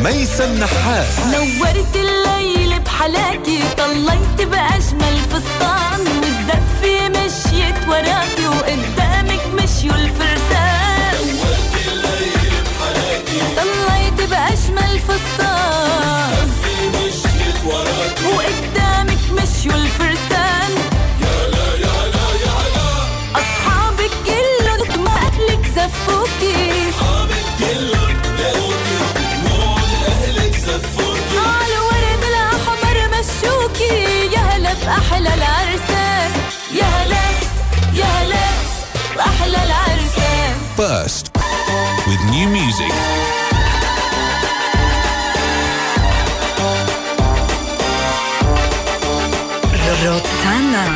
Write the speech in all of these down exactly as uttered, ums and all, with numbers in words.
ميسم نحاس. نورت الليل بحلاكي، طليت بأجمل فستان، والزفة مشيت وراكي وقدامك مشيوا الفرسان. نورت الليل بحلاكي، طليت بأجمل فستان، الزفة مشيت وراكي وقدامك مشيوا الفرسان. يا لا يا لا يا لا، أصحابك كلهم ما أهلك زفوكي، أصحابك كلهم لاقوكي ودموع أهلك زفوكي. على ورد الأحمر مشوكي، يا هلا بأحلى العرسان، يا هلا يا هلا بأحلى العرسان. First, with new music. روتانا.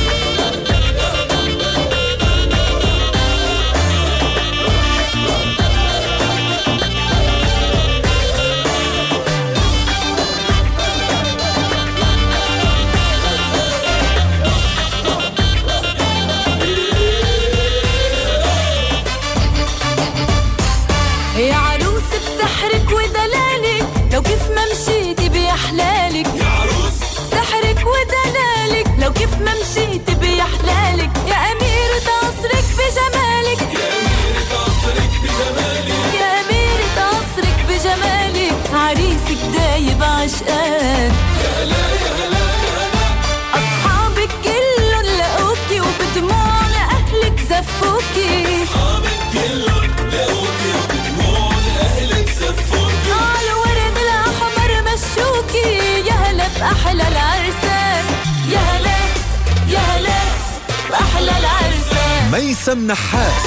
يا عروس بسحرك ودلالك، لو كيف ما مشيتي بيحلالك. يا عروس سحرك ودلالك، لو كيف ما مشيتي بيحلالك. يا أميرة عصرك بجمالك، يا أميرة عصرك بجمالك، يا أميرة عصرك بجمالك. عريسك دايب عشقان، يا هلا يا هلا يا هلا. أصحابك كلهم لقوكي وبدموع لأهلك زفوكي، أصحابك كلهم لاقوكي ودموع أهلك زفوكي. على ورد الأحمر مشوكي، يا هلا بأحلى العرسان، يا هلا يا هلا بأحلى العرسان. ميسم نحاس.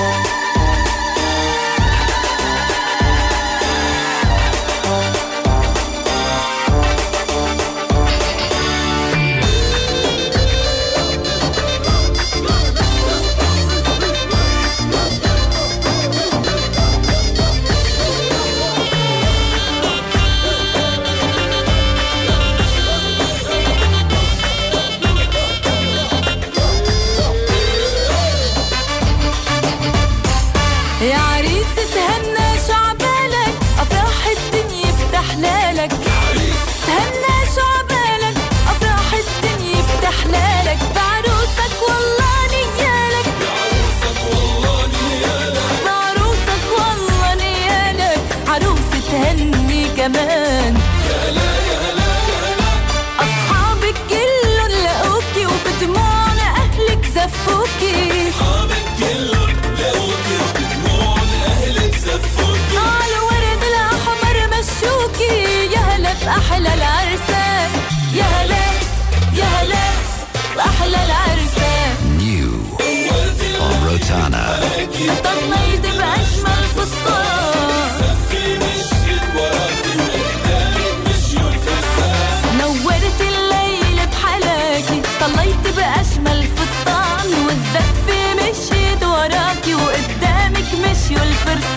يا عريس تهنى شعبالك، أفراح الدنيا بتحلالك. تهنى شعبالك، أفراح الدنيا بتحلالك. بعروسك والله نيالك، بعروسك والله نيالك، بعروسك والله نيالك. عروس تهني كمان، يا هلا يا هلا يا هلا. أصحابك كلهم لقوكي وبدموع لأهلك زفوكي، أصحابك كلهم لاقوكي ودموع أهلك زفوكي. على ورد الأحمر مشوكي، يا هلا بأحلى العرسان، يا هلا يا هلا بأحلى العرسان. New on Rotana. طليت بأجمل فستان، الزفة مشيت وراكي وقدامك مشيوا الفرسان. نورت الليل بحلاكي، طليت بأجمل فستان، والزفة مشيت وراكي وقدامك مشيوا الفرسان.